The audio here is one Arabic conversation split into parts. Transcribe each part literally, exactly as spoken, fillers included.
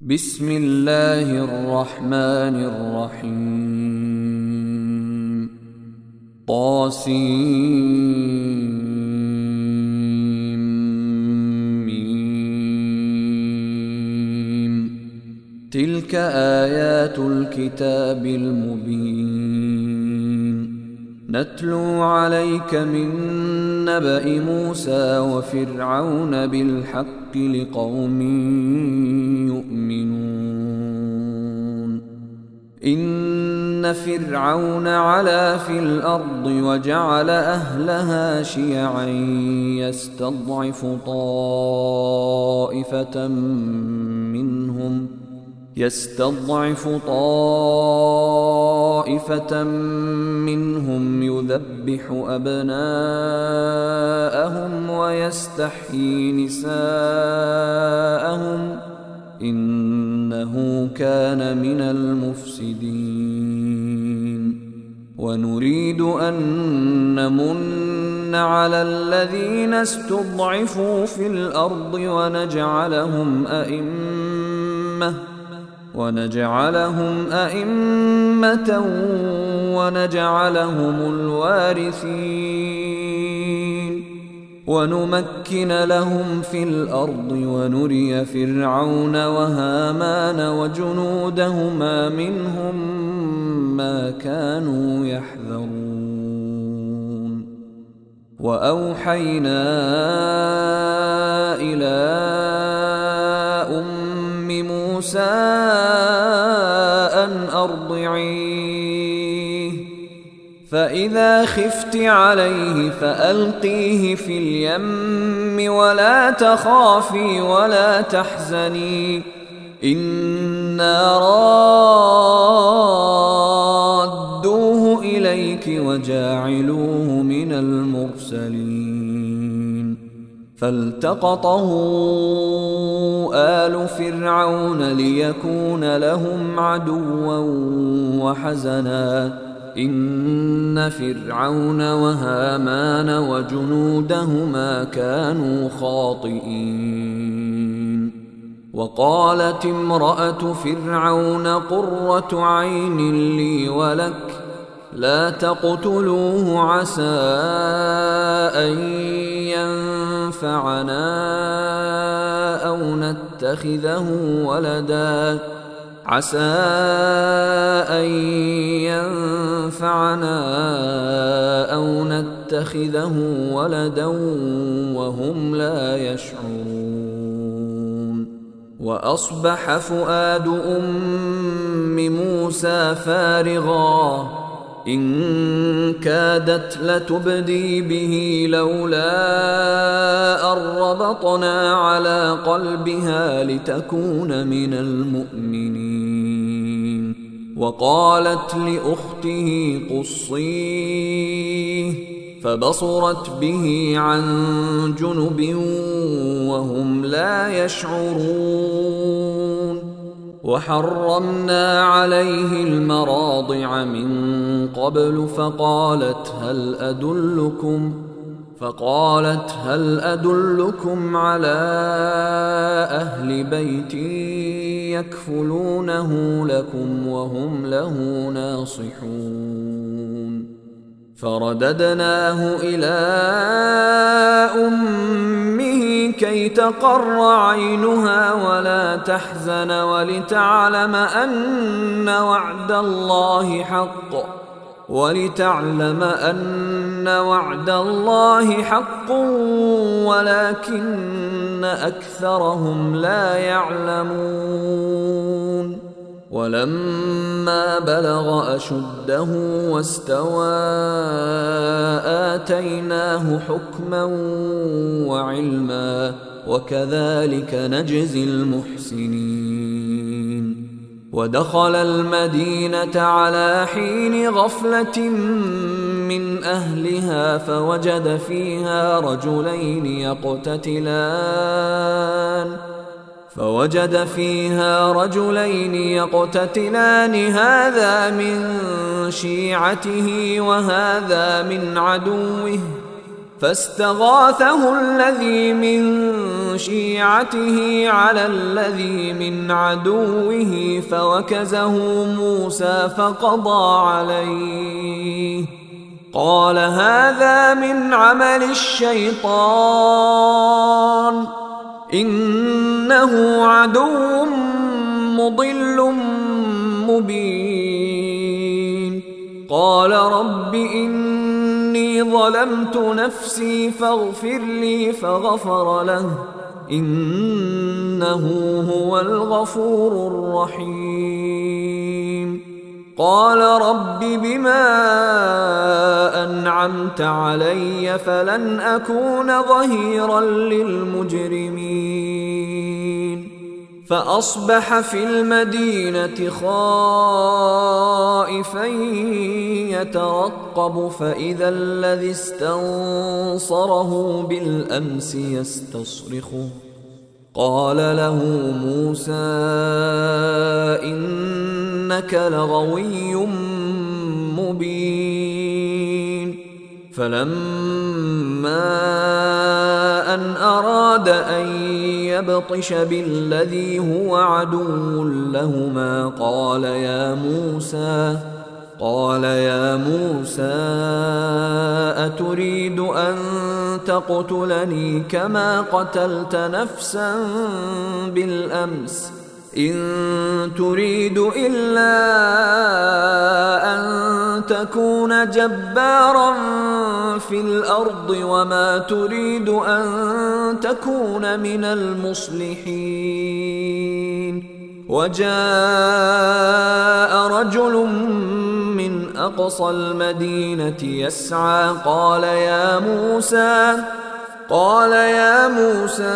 بسم الله الرحمن الرحيم طاسيم تلك آيات الكتاب المبين نتلو عليك من نبأ موسى وفرعون بالحق لقوم يؤمنون إن فرعون علا في الأرض وجعل أهلها شيعا يستضعف طائفة منهم يستضعف طائفة منهم يذبح أبناءهم ويستحيي نساءهم إنه كان من المفسدين ونريد أن نمن على الذين استضعفوا في الأرض ونجعلهم أئمة ونجعلهم أئمة ونجعلهم الوارثين ونمكن لهم في الأرض ونري فرعون وهامان وجنودهما منهم ما كانوا يحذرون وأوحينا إلى أم موسى أن أرضعيه فإذا خفت عليه فألقيه في اليم ولا تخافي ولا تحزني إنا رادوه إليك وجاعلوه من المرسلين فالتقطه آل فرعون ليكون لهم عدوا وحزنا إن فرعون وهامان وجنودهما كانوا خاطئين وقالت امرأة فرعون قرة عين لي ولك لا تقتلوه عسى أن ينفعنا أو نتخذه ولدا عسى أن ينفعنا أو نتخذه ولدا وهم لا يشعرون وأصبح فؤاد أم موسى فارغا إن كادت لتبدي به لولا أن ربطنا على قلبها لتكون من المؤمنين وقالت لأخته قصيه فبصرت به عن جنب وهم لا يشعرون وحرمنا عليه المراضع من قبل فقالت هل أدلكم فقالت هل أدلكم على أهل بيت يكفلونه لكم وهم له ناصحون فرددناه إلى أمه كي تقر عينها ولا تحزن ولتعلم أن وعد الله حق ولتعلم أن وعد الله حق ولكن أكثرهم لا يعلمون ولما بلغ أشده واستوى آتيناه حكما وعلما وكذلك نجزي المحسنين ودخل المدينة على حين غفلة من أهلها فوجد فيها رجلين يقتتلان فوجد فيها رجلين يقتتلان هذا من شيعته وهذا من عدوه فاستغاثه الذي من شيعته على الذي من عدوه فوكزه موسى فقضى عليه. قال هذا من عمل الشيطان إنه عدو مضل مبين. قال رب إني ظلمت نفسي فاغفر لي فغفر له إنه هو الغفور الرحيم. قال رب بما أنعمت علي فلن أكون ظهيرا للمجرمين. فأصبح في المدينة خائفا يترقب فإذا الذي استنصره بالأمس يستصرخه. قال له موسى إنك لغوي مبين. فلما أن أراد أن يبطش بالذي هو عدو لهما قال يا موسى قال يا موسى أتريد أن تقتلني كما قتلت نفسا بالأمس إن تريد إلا أن تكون جبارا في الأرض وما تريد أن تكون من المصلحين. وجاء رجل من أقصى المدينة يسعى قال يا موسى قال يا موسى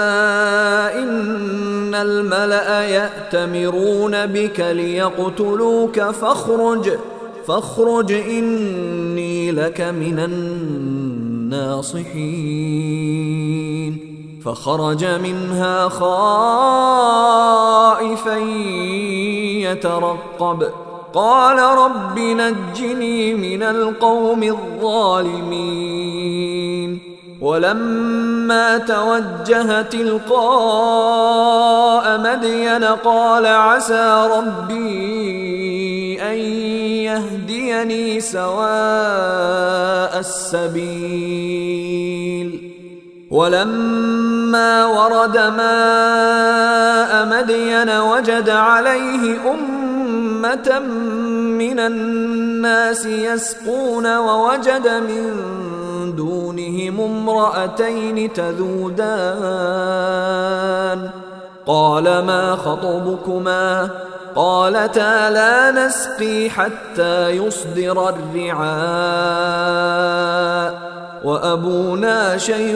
إن الملأ يأتمرون بك ليقتلوك فاخرج فاخرج إني لك من الناصحين. فخرج منها خائفا يترقب قال رب نجني من القوم الظالمين. ولما توجه تلقاء مدين قال عسى ربي أن يهديني سواء السبيل. ولما ورد ماء مدين وجد عليه أمة من الناس يسقون ووجد من دونهم امرأتين تذودان. قال ما خطبكما قالتا لا نسقي حتى يصدر الرعاء وأبونا شيخ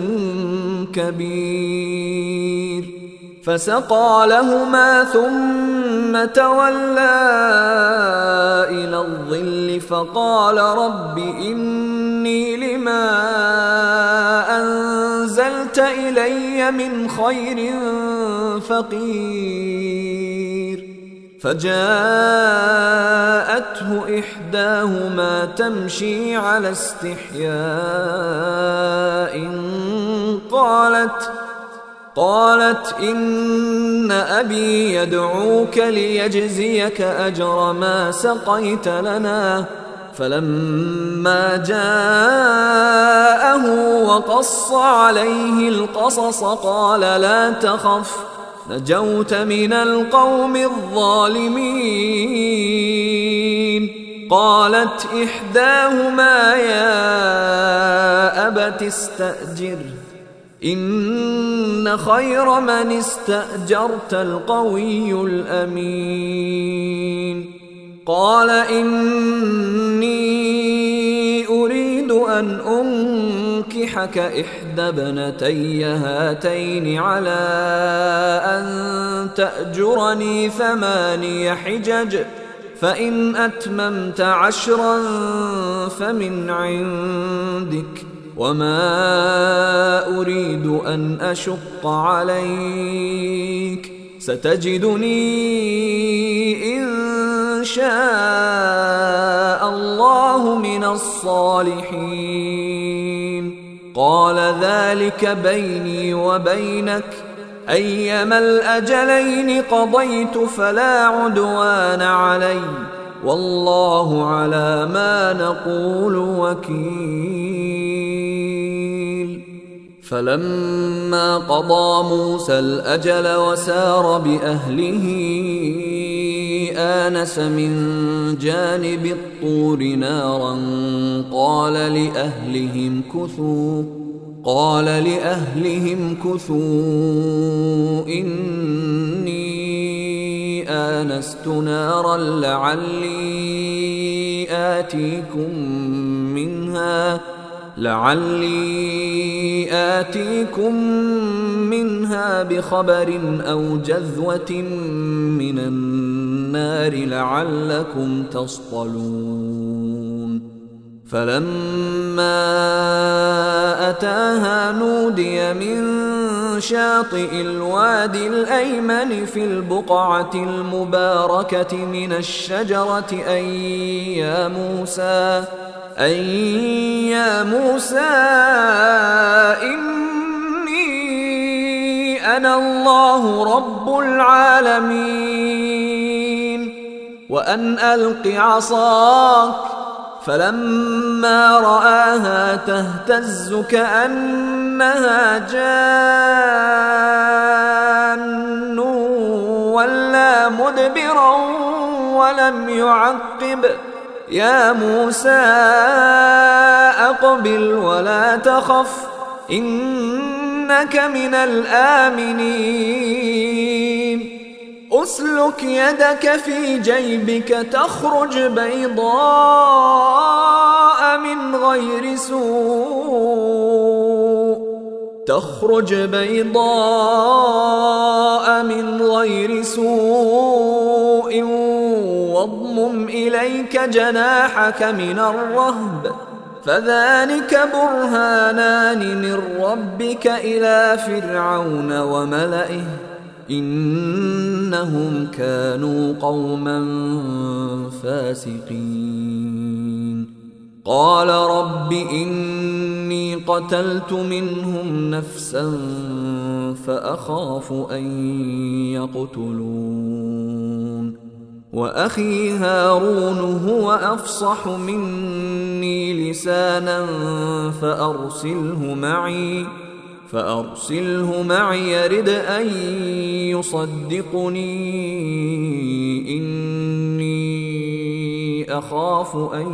كبير. فسقى لهما ثم تولى إلى الظل فقال رب إني لما أنزلت إلي من خير فقير. فجاءته إحداهما تمشي على استحياء قالت قالت إن أبي يدعوك ليجزيك أجر ما سقيت لنا. فلما جاءه وقص عليه القصص قال لا تخف نجوت من القوم الظالمين. قالت إحداهما يا أبت استأجره إن خير من استأجرت القوي الأمين. قال إني أريد أن أنكحك إحدى ابنتي هاتين على أن تأجرني ثماني حجج فإن أتممت عشرا فمن عندك وما أريد أن أشق عليك ستجدني إن شاء الله من الصالحين. قال ذلك بيني وبينك أيما الأجلين قضيت فلا عدوان علي والله على ما نقول وكيل. فلما قضى موسى الأجل وسار بأهله آنس من جانب الطور نارا قال لأهلهم كثوا قال لأهلهم كثوا إني آنست نارا لعلي آتيكم منها لعلي آتيكم منها بخبر أو جذوة من النار لعلكم تصطلون. فلما أتاها نودي من شاطئ الوادي الأيمن في البقعة المباركة من الشجرة أن يا موسى أن يا موسى إني أنا الله رب العالمين وأن ألق عصاك. فلما رآها تهتز كأنها جان ولا مدبرا ولم يعقب يا موسى أقبل ولا تخف إنك من الآمنين. أسلك يدك في جيبك تخرج بيضاء من غير سوء تخرج بيضاء من غير سوء واضمم إليك جناحك من الرهب فذلك برهانان من ربك إلى فرعون وملئه إنهم كانوا قوما فاسقين. قال رب إني قتلت منهم نفسا فأخاف أن يقتلون وأخي هارون هو أفصح مني لسانا فأرسله معي فأرسله معي يرد أن يصدقني إني أخاف أن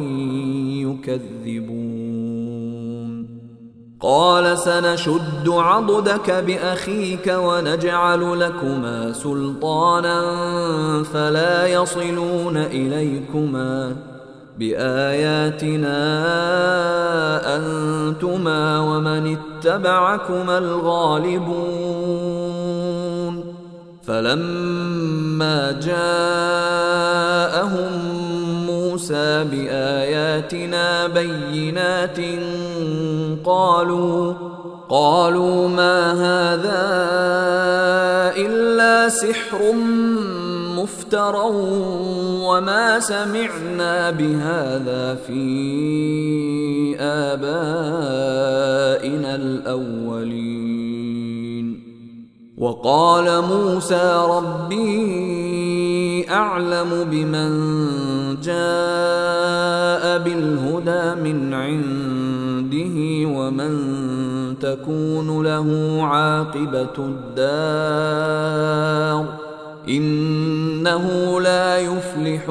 يكذبون. قال سنشد عضدك بأخيك ونجعل لكما سلطانا فلا يصلون إليكما بآياتنا أنتما ومن اتبعكما الغالبون. فلما جاءهم موسى بآياتنا بينات قالوا قالوا ما هذا إلا سحر مفترى وما سمعنا بهذا في آبائنا الأولين. وقال موسى ربي أعلم بمن جاء بالهدى من عنده ومن تكون له عاقبة الدار إنه لا يفلح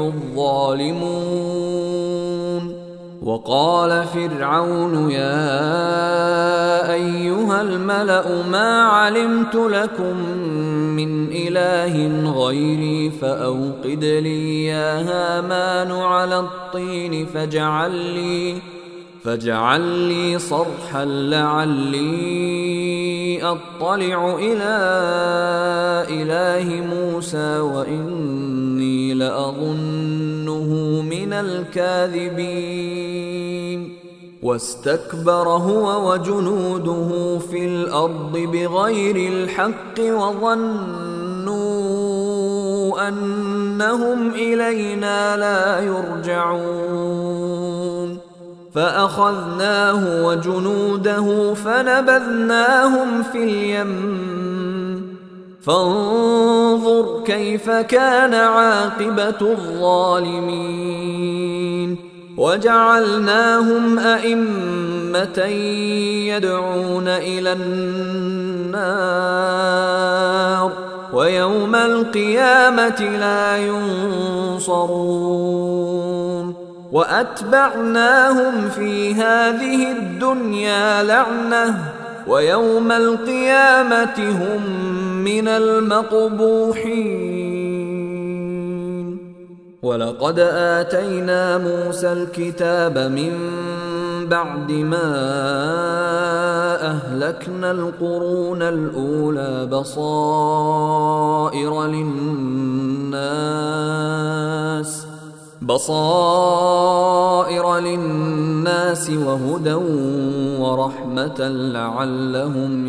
الظالمون. وقال فرعون يا أيها الملأ ما علمت لكم من إله غيري فأوقد لي يا هامان على الطين فاجعل لي فاجعل لي صرحا لعلي أطلع إلى إله موسى وإني لأظنه من الكاذبين. واستكبر هو وجنوده في الأرض بغير الحق وظنوا أنهم إلينا لا يرجعون. فأخذناه وجنوده فنبذناهم في اليم فانظر كيف كان عاقبة الظالمين وجعلناهم أئمة يدعون إلى النار ويوم القيامة لا ينصرون وأتبعناهم في هذه الدنيا لعنة ويوم القيامة هم من المقبوحين ولقد آتينا موسى الكتاب من بعد ما أهلكنا القرون الأولى بصائر للناس بصائر للناس وهدى ورحمة لعلهم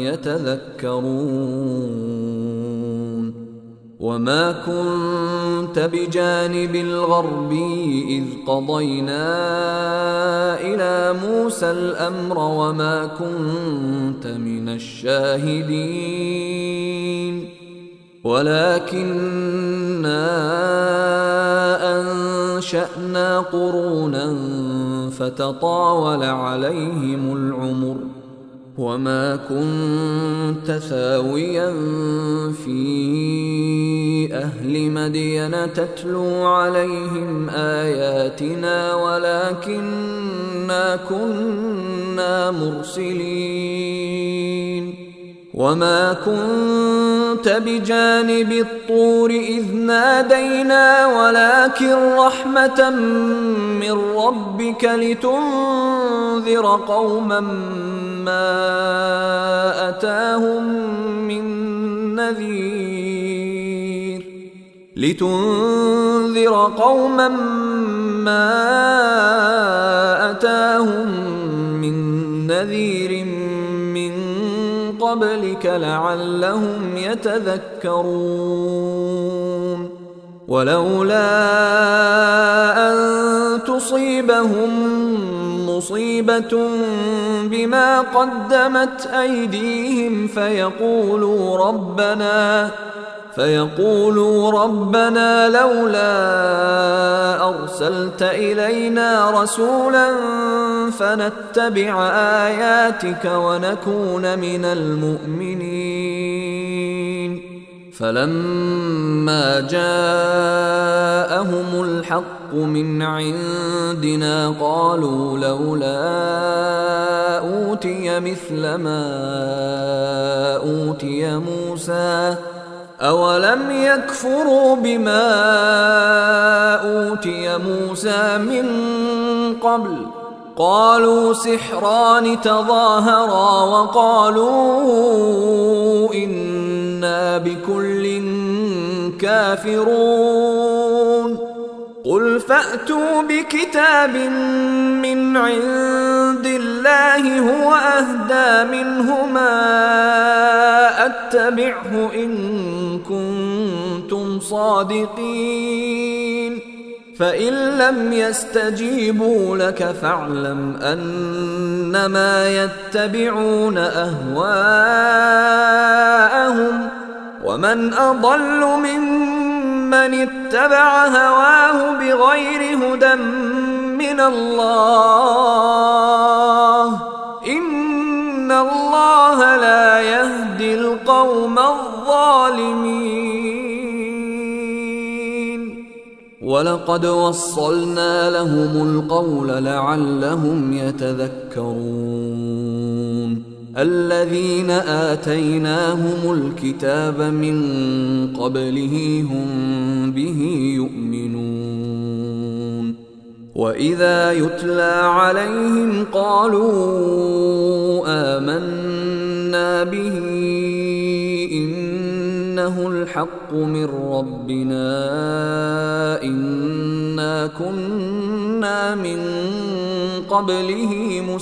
يتذكرون وما كنت بجانب الغربي إذ قضينا إلى موسى الأمر وما كنت من الشاهدين ولكننا أنشأنا قرونا فتطاول عليهم العمر وما كنت ثاويا في أهل مدين تتلو عليهم آياتنا ولكننا كنا مرسلين وما كنت بجانب الطور إذ نادينا ولكن رحمة من ربك لتنذر قوما ما أتاهم من نذير لتنذر قوما ما أتاهم من نذير من قبلك لعلهم يتذكرون ولولا أن تصيبهم مصيبة بما قدمت أيديهم فيقولوا ربنا فيقولوا ربنا لولا أرسلت إلينا رسولا فنتبع آياتك ونكون من المؤمنين فلما جاءهم الحق من عندنا قالوا لولا أوتي مثل ما أوتي موسى أولم يكفروا بما أوتي موسى من قبل قالوا سحران تظاهرا وقالوا إنا بكل كافرون قل فأتوا بكتاب من عند الله هو أهدى منهما أتبعه إن كنتم صادقين فإن لم يستجيبوا لك فاعلم أنما يتبعون أهواءهم ومن أضل ممن اتبع هواه بغير هدى من الله إن الله لا يهدي القوم الظالمين ولقد وصلنا لهم القول لعلهم يتذكرون الذين آتيناهم الكتاب من قبله هم به يؤمنون وإذا يتلى عليهم قالوا آمنا به إنه الحق من ربنا إنا كنا من قبله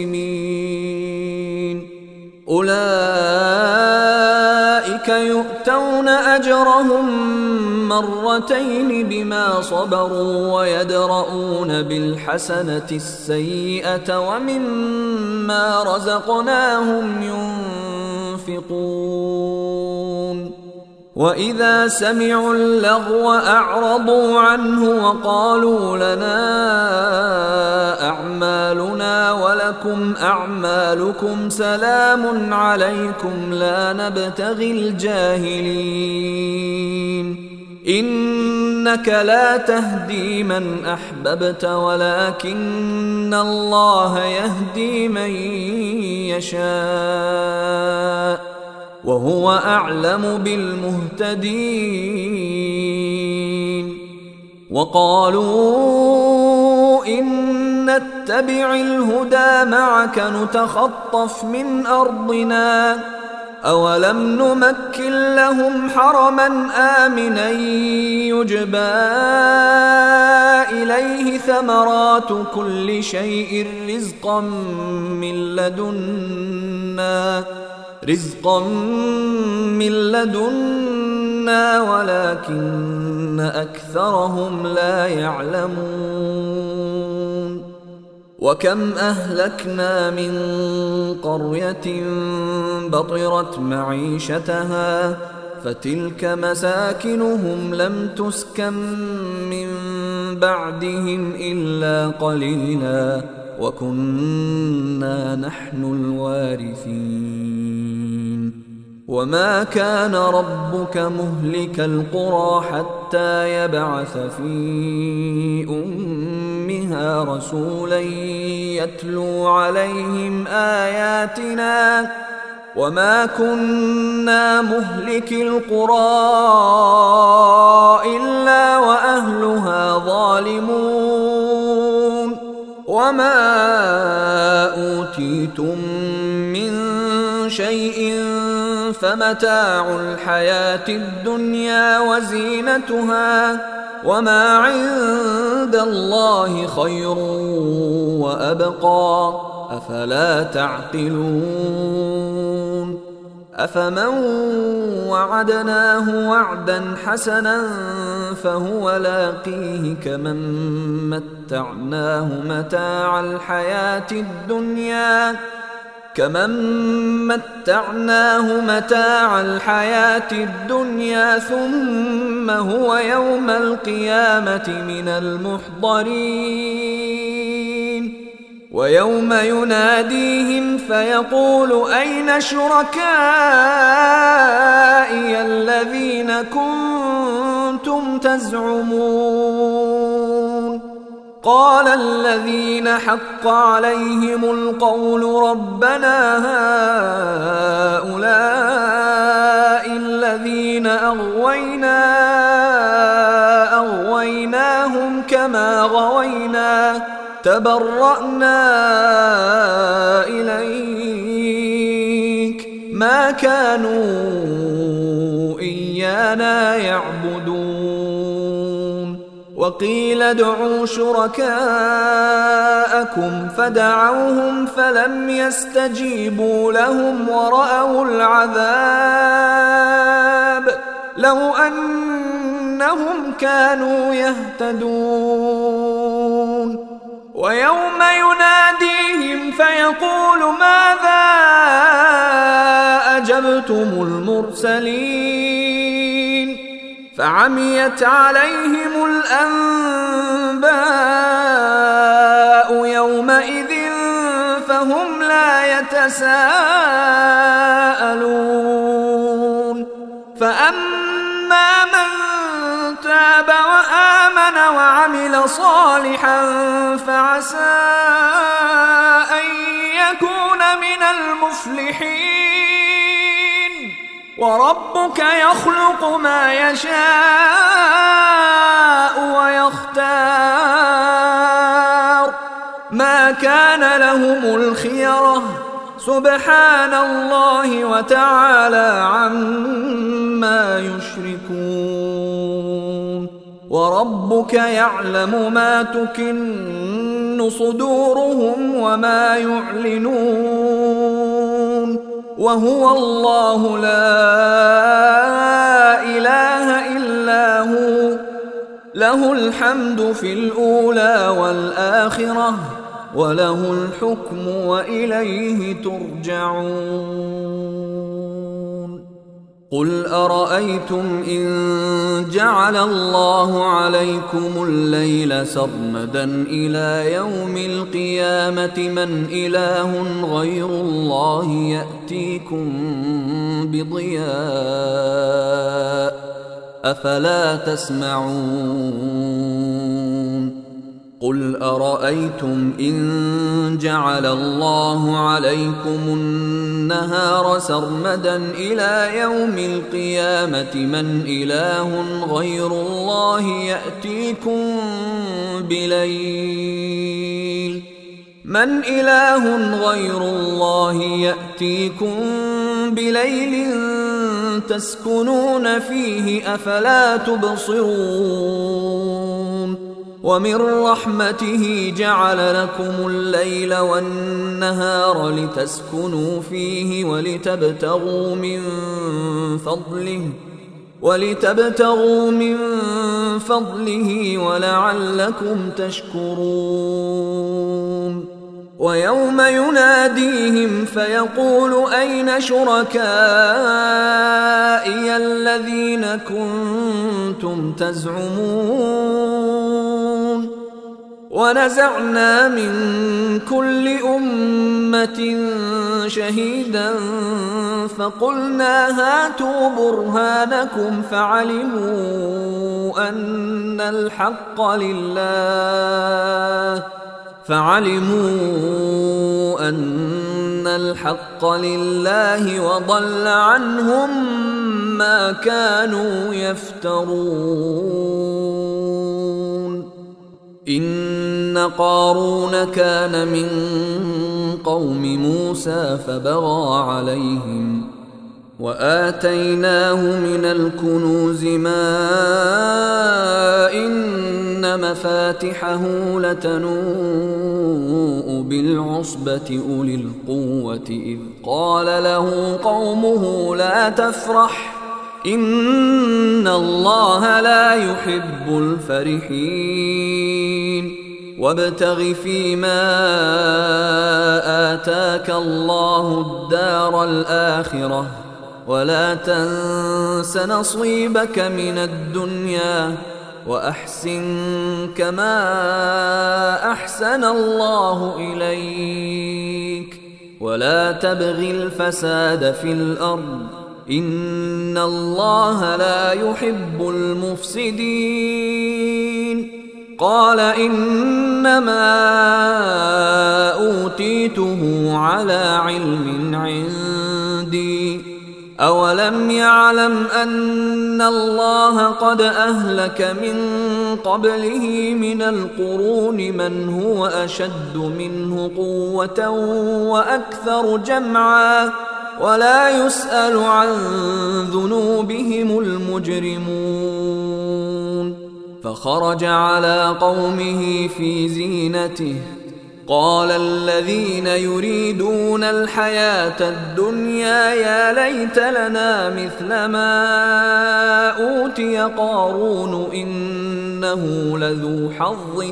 مسلمين أولئك يؤتون أجرهم مرتين بما صبروا ويدرؤون بالحسنة السيئة ومما رزقناهم ينفقون وإذا سمعوا اللغو أعرضوا عنه وقالوا لنا أعمالنا ولكم أعمالكم سلام عليكم لا نبتغي الجاهلين إنك لا تهدي من أحببت ولكن الله يهدي من يشاء وهو أعلم بالمهتدين وقالوا إن نتبع الهدى معك نتخطف من أرضنا أولم نمكن لهم حرما آمنا يجبى إليه ثمرات كل شيء رزقا من لدنا رزقا من لدنا ولكن أكثرهم لا يعلمون وكم أهلكنا من قرية بطرت معيشتها فتلك مساكنهم لم تسكن من بعدهم إلا قليلا وكنا نحن الوارثين وما كان ربك مهلك القرى حتى يبعث في أمها رسولا يتلو عليهم آياتنا وما كنا مهلك القرى إلا وأهلها ظالمون وما أوتيتم من شيء فمتاع الحياة الدنيا وزينتها وما عند الله خير وأبقى أفلا تعقلون أفمن وعدناه وعدا حسنا فهو لاقيه كمن متعناه متاع الحياة الدنيا كمن متعناه متاع الحياة الدنيا ثم هو يوم القيامة من المحضرين ويوم يناديهم فيقول أين شركائي الذين كنتم تزعمون قال الذين حق عليهم القول ربنا هؤلاء الذين أغوينا أغويناهم كما غوينا تبرأنا إليك ما كانوا إيانا يعبدون وقيل ادعوا شركاءكم فدعوهم فلم يستجيبوا لهم ورأوا العذاب لو أنهم كانوا يهتدون ويوم يناديهم فيقول ماذا أجبتم المرسلين فعميت عليهم الأنباء يومئذ فهم لا يتساءلون فأما من تاب وآمن وعمل صالحا فعسى أن يكون من المفلحين وربك يخلق ما يشاء ويختار ما كان لهم الخيرة سبحان الله وتعالى عما يشركون وربك يعلم ما تكن صدورهم وما يعلنون وهو الله لا إله إلا له له الحمد في الأولى والآخرة وله الحكم وإليه ترجعون قل أرأيتم إن جعل الله عليكم الليل سرمدا إلى يوم القيامة من إله غير الله يأتيكم بضياء أفلا تسمعون قل أرأيتم إن جعل الله عليكم النهار سرمدا إلى يوم القيامة من إله غير الله يأتيكم بليل من إله غير الله يأتيكم بليل تسكنون فيه أفلا تبصرون ومن رحمته جعل لكم الليل والنهار لتسكنوا فيه ولتبتغوا من فضله ولتبتغوا من فضله ولعلكم تشكرون ويوم يناديهم فيقول أين شركائي الذين كنتم تزعمون ونزعنا من كل أمة شهيدا فقلنا هاتوا برهانكم فعلموا أن الحق لله فعلموا أن الحق لله وضل عنهم ما كانوا يفترون إن قارون كان من قوم موسى فبغى عليهم وآتيناه من الكنوز ما إن مفاتحه لتنوء بالعصبة أولي القوة إذ قال له قومه لا تفرح إن الله لا يحب الفرحين وابتغ فيما آتاك الله الدار الآخرة ولا تنس نصيبك من الدنيا وأحسن كما أحسن الله إليك ولا تبغ الفساد في الأرض إن الله لا يحب المفسدين قال إنما أوتيته على علم عندي أولم يعلم أن الله قد أهلك من قبله من القرون من هو أشد منه قوة وأكثر جمعا ولا يسأل عن ذنوبهم المجرمون فخرج على قومه في زينته قال الذين يريدون الحياة الدنيا يا ليت لنا مثل ما أوتي قارون إنه لذو حظ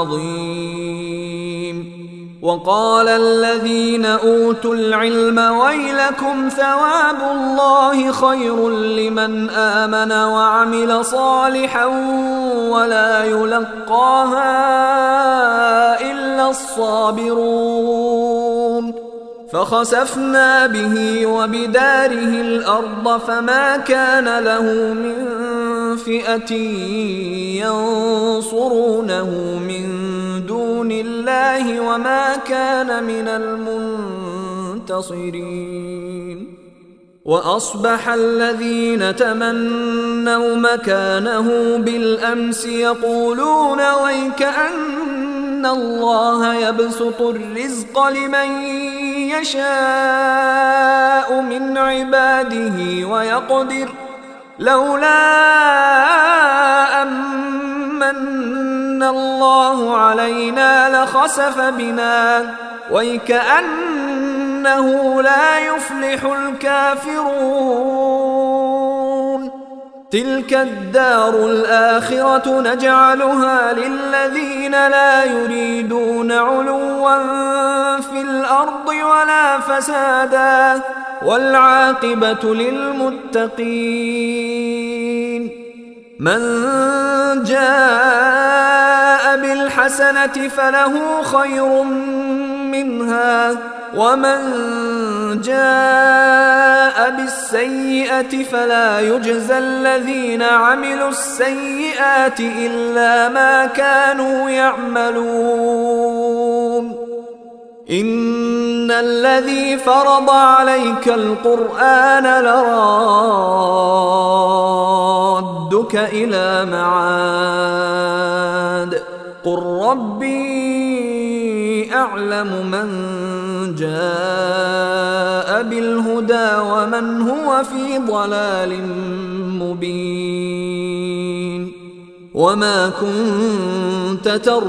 عظيم وقال الذين أوتوا العلم ويلكم ثواب الله خير لمن آمن وعمل صالحا ولا يلقاها إلا الصابرون فخسفنا به وبداره الأرض فما كان له من فئة ينصرونه من دون الله وما كان من المنتصرين وأصبح الذين تمنوا مكانه بالأمس يقولون ويكأن الله يبسط الرزق لمن يشاء من عباده ويقدر لولا أمن الله علينا لخسف بنا ويكأنه لا يفلح الكافرون تلك الدار الآخرة نجعلها للذين لا يريدون علوا في الأرض ولا فسادا والعاقبة للمتقين. من جاء بالحسنة فله خير منها ومن جاء بالسيئة فلا يجزى الذين عملوا السيئات إلا ما كانوا يعملون. إن الذي فرض عليك القرآن لرادك إلى معاد قل ربي أعلم من جاء بالهدى ومن هو في ضلال مبين. وما كنت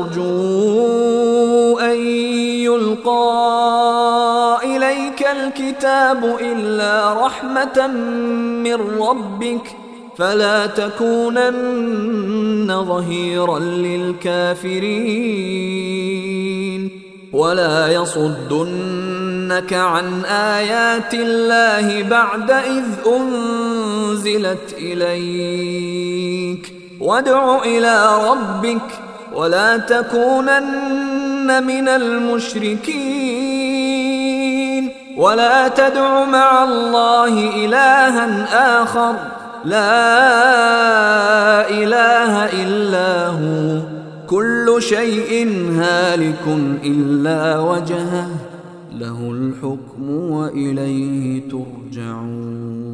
ترجو أن يلقى إليك الكتاب إلا رحمة من ربك فلا تكونن ظهيرا للكافرين ولا يصدنك عن آيات الله بعد إذ أنزلت إليك وادع إلى ربك ولا تكونن من المشركين ولا تدع مع الله إلها آخر لا إله إلا هو كل شيء هالك إلا وجهه له الحكم وإليه ترجعون.